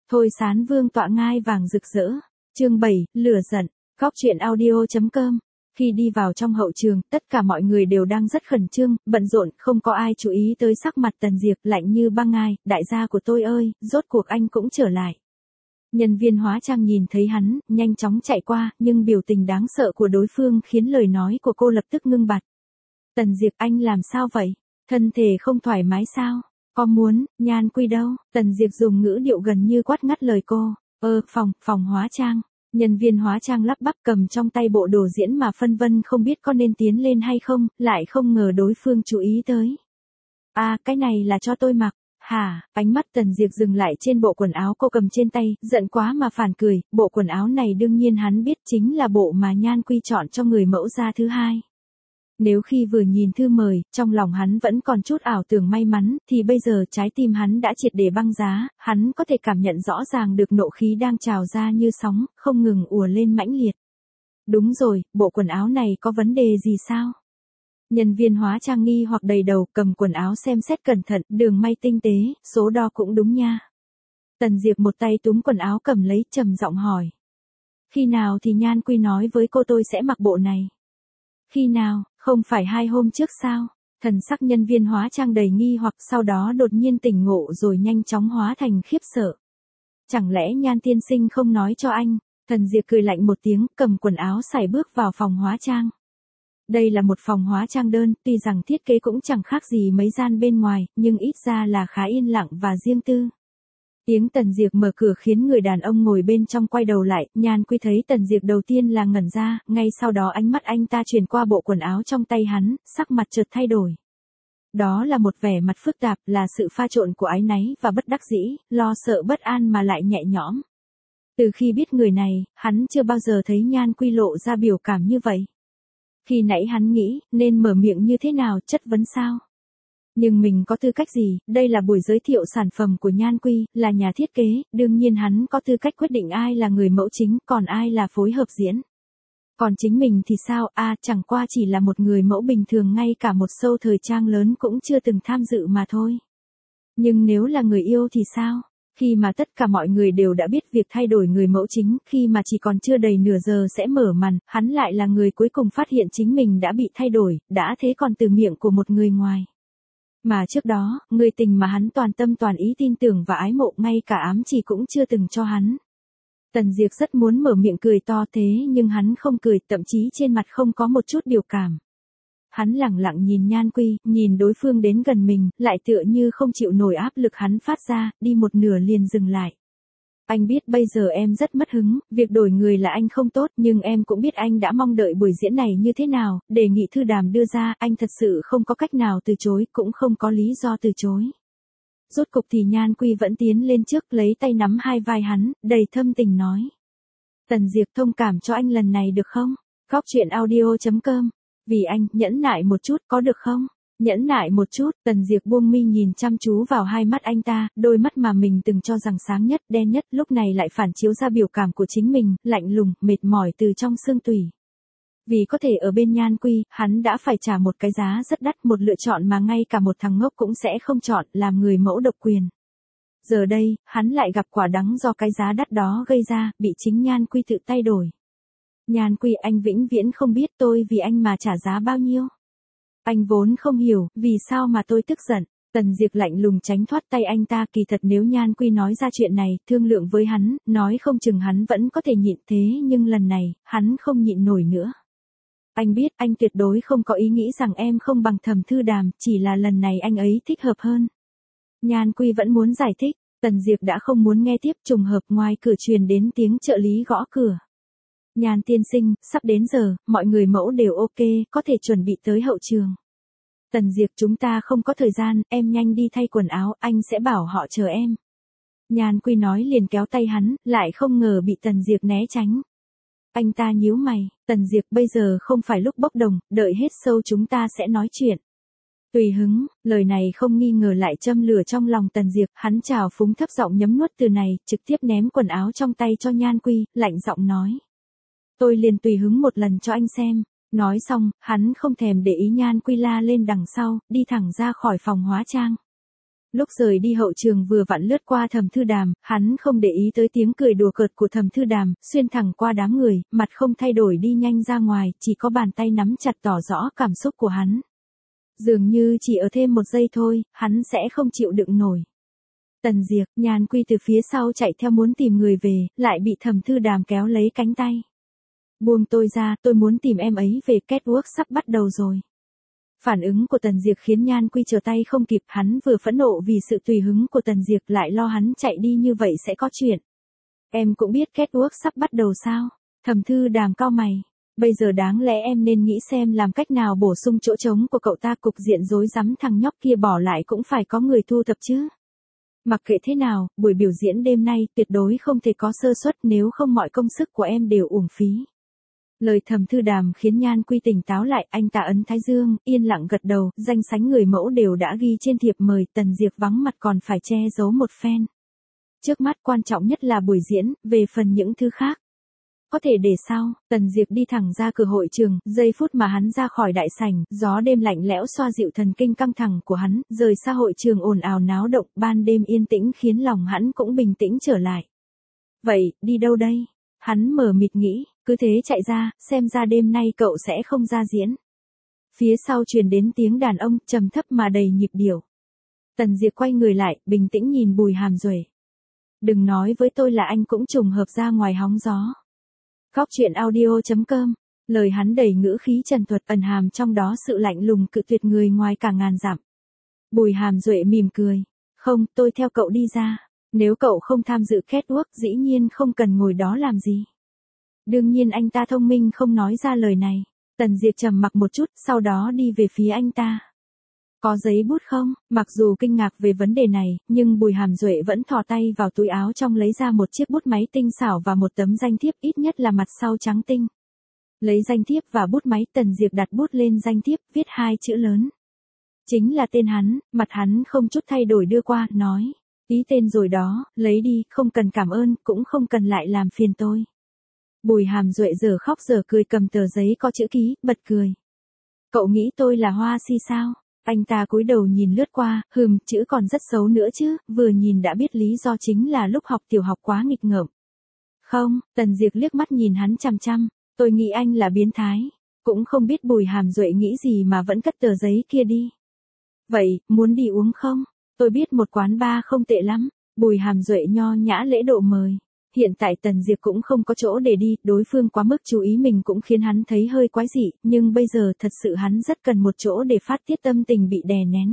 Thôi Sán Vương tọa ngai vàng rực rỡ. Chương 7, lửa giận. Góc truyện audio.com. Khi đi vào trong hậu trường, tất cả mọi người đều đang rất khẩn trương, bận rộn, không có ai chú ý tới sắc mặt Tần Diệp lạnh như băng ngai. Đại gia của tôi ơi, rốt cuộc anh cũng trở lại. Nhân viên hóa trang nhìn thấy hắn, nhanh chóng chạy qua, nhưng biểu tình đáng sợ của đối phương khiến lời nói của cô lập tức ngưng bặt. Tần Diệp, anh làm sao vậy? Thân thể không thoải mái sao? Có muốn, Nhan Quy đâu? Tần Diệp dùng ngữ điệu gần như quát ngắt lời cô. Phòng hóa trang. Nhân viên hóa trang lắp bắp cầm trong tay bộ đồ diễn mà phân vân không biết có nên tiến lên hay không, lại không ngờ đối phương chú ý tới. Cái này là cho tôi mặc. Hả? Ánh mắt Tần Diệp dừng lại trên bộ quần áo cô cầm trên tay, giận quá mà phản cười, bộ quần áo này đương nhiên hắn biết chính là bộ mà Nhan Quy chọn cho người mẫu gia thứ hai. Nếu khi vừa nhìn thư mời, trong lòng hắn vẫn còn chút ảo tưởng may mắn, thì bây giờ trái tim hắn đã triệt để băng giá, hắn có thể cảm nhận rõ ràng được nộ khí đang trào ra như sóng, không ngừng ùa lên mãnh liệt. Đúng rồi, bộ quần áo này có vấn đề gì sao? Nhân viên hóa trang nghi hoặc đầy đầu, cầm quần áo xem xét cẩn thận, đường may tinh tế, số đo cũng đúng nha. Tần Diệp một tay túm quần áo cầm lấy, trầm giọng hỏi. Khi nào thì Nhan Quy nói với cô tôi sẽ mặc bộ này? Khi nào, không phải 2 hôm trước sao? Thần sắc nhân viên hóa trang đầy nghi hoặc sau đó đột nhiên tỉnh ngộ rồi nhanh chóng hóa thành khiếp sợ. Chẳng lẽ Nhan tiên sinh không nói cho anh? Tần Diệp cười lạnh một tiếng, cầm quần áo sải bước vào phòng hóa trang. Đây là một phòng hóa trang đơn, tuy rằng thiết kế cũng chẳng khác gì mấy gian bên ngoài, nhưng ít ra là khá yên lặng và riêng tư. Tiếng Tần Diệp mở cửa khiến người đàn ông ngồi bên trong quay đầu lại, Nhan Quy thấy Tần Diệp đầu tiên là ngẩn ra, ngay sau đó ánh mắt anh ta chuyển qua bộ quần áo trong tay hắn, sắc mặt chợt thay đổi. Đó là một vẻ mặt phức tạp, là sự pha trộn của áy náy và bất đắc dĩ, lo sợ bất an mà lại nhẹ nhõm. Từ khi biết người này, hắn chưa bao giờ thấy Nhan Quy lộ ra biểu cảm như vậy. Khi nãy hắn nghĩ, nên mở miệng như thế nào, chất vấn sao? Nhưng mình có tư cách gì, đây là buổi giới thiệu sản phẩm của Nhan Quy, là nhà thiết kế, đương nhiên hắn có tư cách quyết định ai là người mẫu chính, còn ai là phối hợp diễn. Còn chính mình thì sao, chẳng qua chỉ là một người mẫu bình thường, ngay cả một show thời trang lớn cũng chưa từng tham dự mà thôi. Nhưng nếu là người yêu thì sao? Khi mà tất cả mọi người đều đã biết việc thay đổi người mẫu chính, khi mà chỉ còn chưa đầy nửa giờ sẽ mở màn, hắn lại là người cuối cùng phát hiện chính mình đã bị thay đổi, đã thế còn từ miệng của một người ngoài. Mà trước đó, người tình mà hắn toàn tâm toàn ý tin tưởng và ái mộ ngay cả ám chỉ cũng chưa từng cho hắn. Tần Diệp rất muốn mở miệng cười to thế nhưng hắn không cười, thậm chí trên mặt không có một chút biểu cảm. Hắn lẳng lặng nhìn Nhan Quy, nhìn đối phương đến gần mình, lại tựa như không chịu nổi áp lực hắn phát ra, đi một nửa liền dừng lại. Anh biết bây giờ em rất mất hứng, việc đổi người là anh không tốt, nhưng em cũng biết anh đã mong đợi buổi diễn này như thế nào, đề nghị thư đàm đưa ra, anh thật sự không có cách nào từ chối, cũng không có lý do từ chối. Rốt cục thì Nhan Quy vẫn tiến lên trước, lấy tay nắm hai vai hắn, đầy thâm tình nói. Tần Diệp, thông cảm cho anh lần này được không? Góc truyện audio.com. Vì anh, nhẫn nại một chút, có được không? Nhẫn nại một chút, Tần Diệp buông mi nhìn chăm chú vào hai mắt anh ta, đôi mắt mà mình từng cho rằng sáng nhất, đen nhất, lúc này lại phản chiếu ra biểu cảm của chính mình, lạnh lùng, mệt mỏi từ trong xương tủy. Vì có thể ở bên Nhan Quy, hắn đã phải trả một cái giá rất đắt, một lựa chọn mà ngay cả một thằng ngốc cũng sẽ không chọn, làm người mẫu độc quyền. Giờ đây, hắn lại gặp quả đắng do cái giá đắt đó gây ra, bị chính Nhan Quy tự tay đổi. Nhan Quy, anh vĩnh viễn không biết tôi vì anh mà trả giá bao nhiêu. Anh vốn không hiểu, vì sao mà tôi tức giận. Tần Diệp lạnh lùng tránh thoát tay anh ta, kỳ thật nếu Nhan Quy nói ra chuyện này, thương lượng với hắn, nói không chừng hắn vẫn có thể nhịn thế nhưng lần này, hắn không nhịn nổi nữa. Anh biết, anh tuyệt đối không có ý nghĩ rằng em không bằng Thẩm Thư Đàm, chỉ là lần này anh ấy thích hợp hơn. Nhan Quy vẫn muốn giải thích, Tần Diệp đã không muốn nghe tiếp, trùng hợp ngoài cửa truyền đến tiếng trợ lý gõ cửa. Nhan tiên sinh, sắp đến giờ, mọi người mẫu đều ok, có thể chuẩn bị tới hậu trường. Tần Diệp, chúng ta không có thời gian, em nhanh đi thay quần áo, anh sẽ bảo họ chờ em. Nhan Quy nói liền kéo tay hắn, lại không ngờ bị Tần Diệp né tránh. Anh ta nhíu mày, Tần Diệp, bây giờ không phải lúc bốc đồng, đợi hết show chúng ta sẽ nói chuyện. Tùy hứng, lời này không nghi ngờ lại châm lửa trong lòng Tần Diệp, hắn trào phúng thấp giọng nhấm nuốt từ này, trực tiếp ném quần áo trong tay cho Nhan Quy, lạnh giọng nói. Tôi liền tùy hứng một lần cho anh xem. Nói xong, hắn không thèm để ý Nhan Quy la lên đằng sau, đi thẳng ra khỏi phòng hóa trang. Lúc rời đi hậu trường vừa vặn lướt qua Thẩm Thư Đàm, hắn không để ý tới tiếng cười đùa cợt của Thẩm Thư Đàm, xuyên thẳng qua đám người, mặt không thay đổi đi nhanh ra ngoài, chỉ có bàn tay nắm chặt tỏ rõ cảm xúc của hắn. Dường như chỉ ở thêm một giây thôi, hắn sẽ không chịu đựng nổi. Tần Diệp, Nhan Quy từ phía sau chạy theo muốn tìm người về, lại bị Thẩm Thư Đàm kéo lấy cánh tay. Buông tôi ra, tôi muốn tìm em ấy về, catwalk sắp bắt đầu rồi. Phản ứng của Tần Diệp khiến Nhan Quy trở tay không kịp, hắn vừa phẫn nộ vì sự tùy hứng của Tần Diệp lại lo hắn chạy đi như vậy sẽ có chuyện. Em cũng biết catwalk sắp bắt đầu sao? Thẩm Thư Đàm cau mày. Bây giờ đáng lẽ em nên nghĩ xem làm cách nào bổ sung chỗ trống của cậu ta, cục diện rối rắm thằng nhóc kia bỏ lại cũng phải có người thu thập chứ. Mặc kệ thế nào, buổi biểu diễn đêm nay tuyệt đối không thể có sơ suất, nếu không mọi công sức của em đều uổng phí. Lời Thẩm Thư Đàm khiến Nhan Quy tỉnh táo lại, anh ta ấn thái dương, yên lặng gật đầu, danh sách người mẫu đều đã ghi trên thiệp mời, Tần Diệp vắng mặt còn phải che giấu một phen. Trước mắt quan trọng nhất là buổi diễn, về phần những thứ khác có thể để sau. Tần Diệp đi thẳng ra cửa hội trường, giây phút mà hắn ra khỏi đại sảnh, gió đêm lạnh lẽo xoa dịu thần kinh căng thẳng của hắn, rời xa hội trường ồn ào náo động, ban đêm yên tĩnh khiến lòng hắn cũng bình tĩnh trở lại. Vậy, đi đâu đây? Hắn mờ mịt nghĩ, cứ thế chạy ra, xem ra đêm nay cậu sẽ không ra diễn. Phía sau truyền đến tiếng đàn ông, trầm thấp mà đầy nhịp điệu. Tần Diệp quay người lại, bình tĩnh nhìn Bùi Hàm Duệ. Đừng nói với tôi là anh cũng trùng hợp ra ngoài hóng gió. Góc truyện audio.com, lời hắn đầy ngữ khí trần thuật, ẩn hàm trong đó sự lạnh lùng cự tuyệt người ngoài cả ngàn dặm. Bùi Hàm Duệ mỉm cười. Không, tôi theo cậu đi ra. Nếu cậu không tham dự catwalk dĩ nhiên không cần ngồi đó làm gì. Đương nhiên anh ta thông minh không nói ra lời này. Tần Diệp trầm mặc một chút, sau đó đi về phía anh ta. Có giấy bút không? Mặc dù kinh ngạc về vấn đề này, nhưng Bùi Hàm Duệ vẫn thò tay vào túi áo trong lấy ra một chiếc bút máy tinh xảo và một tấm danh thiếp, ít nhất là mặt sau trắng tinh. Lấy danh thiếp và bút máy, Tần Diệp đặt bút lên danh thiếp, viết 2 chữ lớn. Chính là tên hắn, mặt hắn không chút thay đổi đưa qua, nói. Ký tên rồi đó, lấy đi, không cần cảm ơn, cũng không cần lại làm phiền tôi. Bùi Hàm Duệ giờ khóc giờ cười cầm tờ giấy có chữ ký, bật cười. Cậu nghĩ tôi là hoa si sao? Anh ta cúi đầu nhìn lướt qua, chữ còn rất xấu nữa chứ, vừa nhìn đã biết lý do chính là lúc học tiểu học quá nghịch ngợm. Không, Tần Diệp liếc mắt nhìn hắn chằm chằm, tôi nghĩ anh là biến thái. Cũng không biết Bùi Hàm Duệ nghĩ gì mà vẫn cất tờ giấy kia đi. Vậy, muốn đi uống không? Tôi biết một quán bar không tệ lắm. Bùi Hàm Duệ nho nhã lễ độ mời. Hiện tại Tần Diệp cũng không có chỗ để đi, đối phương quá mức chú ý mình cũng khiến hắn thấy hơi quái dị, nhưng bây giờ thật sự hắn rất cần một chỗ để phát tiết tâm tình bị đè nén.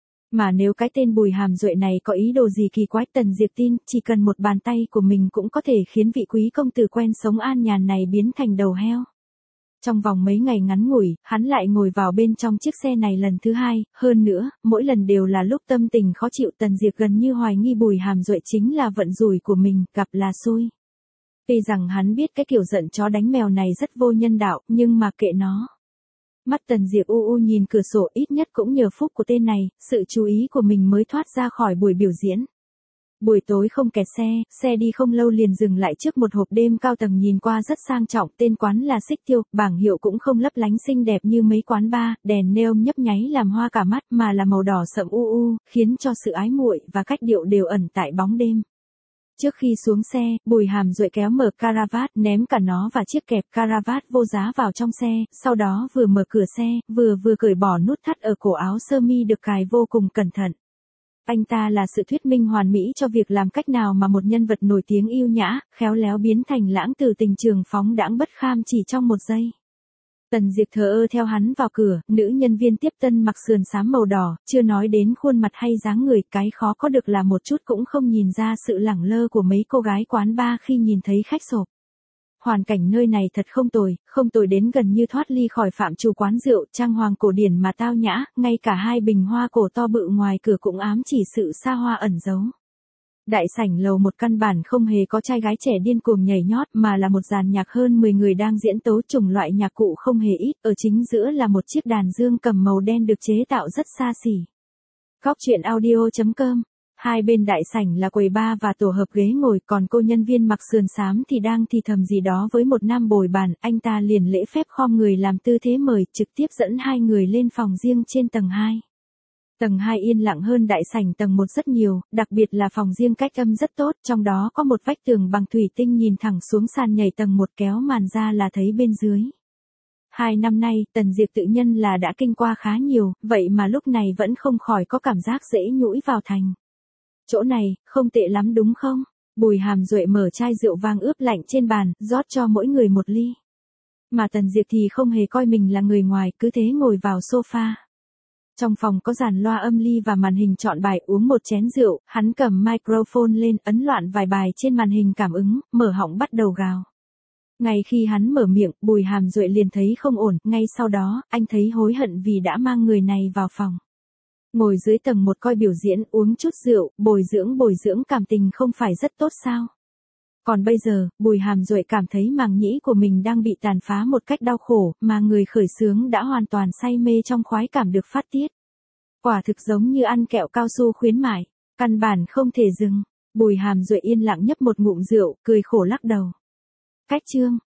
Mà nếu cái tên Bùi Hàm Duệ này có ý đồ gì kỳ quái, Tần Diệp tin, chỉ cần một bàn tay của mình cũng có thể khiến vị quý công tử quen sống an nhàn này biến thành đầu heo. Trong vòng mấy ngày ngắn ngủi, hắn lại ngồi vào bên trong chiếc xe này lần thứ 2, hơn nữa, mỗi lần đều là lúc tâm tình khó chịu. Tần Diệp gần như hoài nghi Bùi Hàm Duệ chính là vận rủi của mình, gặp là xui. Tuy rằng hắn biết cái kiểu giận chó đánh mèo này rất vô nhân đạo, nhưng mà kệ nó. Mắt Tần Diệp u u nhìn cửa sổ, ít nhất cũng nhờ phúc của tên này, sự chú ý của mình mới thoát ra khỏi buổi biểu diễn. Buổi tối không kẹt xe đi không lâu liền dừng lại trước một hộp đêm cao tầng nhìn qua rất sang trọng, tên quán là Xích Tiêu, bảng hiệu cũng không lấp lánh xinh đẹp như mấy quán bar, đèn neon nhấp nháy làm hoa cả mắt mà là màu đỏ sậm u, khiến cho sự ái muội và cách điệu đều ẩn tại bóng đêm. Trước khi xuống xe, Bùi Hàm Duệ kéo mở caravat, ném cả nó và chiếc kẹp caravat vô giá vào trong xe, sau đó vừa mở cửa xe, vừa cởi bỏ nút thắt ở cổ áo sơ mi được cài vô cùng cẩn thận. Anh ta là sự thuyết minh hoàn mỹ cho việc làm cách nào mà một nhân vật nổi tiếng yêu nhã, khéo léo biến thành lãng tử tình trường phóng đãng bất kham chỉ trong một giây. Tần Diệp thờ ơ theo hắn vào cửa, nữ nhân viên tiếp tân mặc sườn xám màu đỏ, chưa nói đến khuôn mặt hay dáng người, cái khó có được là một chút cũng không nhìn ra sự lẳng lơ của mấy cô gái quán bar khi nhìn thấy khách sộp. Hoàn cảnh nơi này thật không tồi đến gần như thoát ly khỏi phạm trù quán rượu, trang hoàng cổ điển mà tao nhã, ngay cả 2 bình hoa cổ to bự ngoài cửa cũng ám chỉ sự xa hoa ẩn giấu. Đại sảnh lầu một căn bản không hề có trai gái trẻ điên cuồng nhảy nhót mà là một dàn nhạc hơn 10 người đang diễn tấu chủng loại nhạc cụ không hề ít, ở chính giữa là một chiếc đàn dương cầm màu đen được chế tạo rất xa xỉ. Góc truyện audio.com. Hai bên đại sảnh là quầy bar và tổ hợp ghế ngồi, còn cô nhân viên mặc sườn xám thì đang thì thầm gì đó với một nam bồi bàn, anh ta liền lễ phép khom người làm tư thế mời, trực tiếp dẫn 2 người lên phòng riêng trên tầng 2. Tầng 2 yên lặng hơn đại sảnh tầng 1 rất nhiều, đặc biệt là phòng riêng cách âm rất tốt, trong đó có một vách tường bằng thủy tinh nhìn thẳng xuống sàn nhảy tầng 1 kéo màn ra là thấy bên dưới. 2 năm nay, Tần Diệp tự nhân là đã kinh qua khá nhiều, vậy mà lúc này vẫn không khỏi có cảm giác dễ nhũi vào thành. Chỗ này, không tệ lắm đúng không? Bùi Hàm Duệ mở chai rượu vang ướp lạnh trên bàn, rót cho mỗi người một ly. Mà Tần Diệp thì không hề coi mình là người ngoài, cứ thế ngồi vào sofa. Trong phòng có dàn loa âm ly và màn hình chọn bài, uống một chén rượu, hắn cầm microphone lên, ấn loạn vài bài trên màn hình cảm ứng, mở họng bắt đầu gào. Ngay khi hắn mở miệng, Bùi Hàm Duệ liền thấy không ổn, ngay sau đó, anh thấy hối hận vì đã mang người này vào phòng. Ngồi dưới tầng 1 coi biểu diễn, uống chút rượu, bồi dưỡng cảm tình không phải rất tốt sao? Còn bây giờ, Bùi Hàm Duệ cảm thấy màng nhĩ của mình đang bị tàn phá một cách đau khổ, mà người khởi xướng đã hoàn toàn say mê trong khoái cảm được phát tiết. Quả thực giống như ăn kẹo cao su khuyến mại, căn bản không thể dừng. Bùi Hàm Duệ yên lặng nhấp một ngụm rượu, cười khổ lắc đầu. Cách chương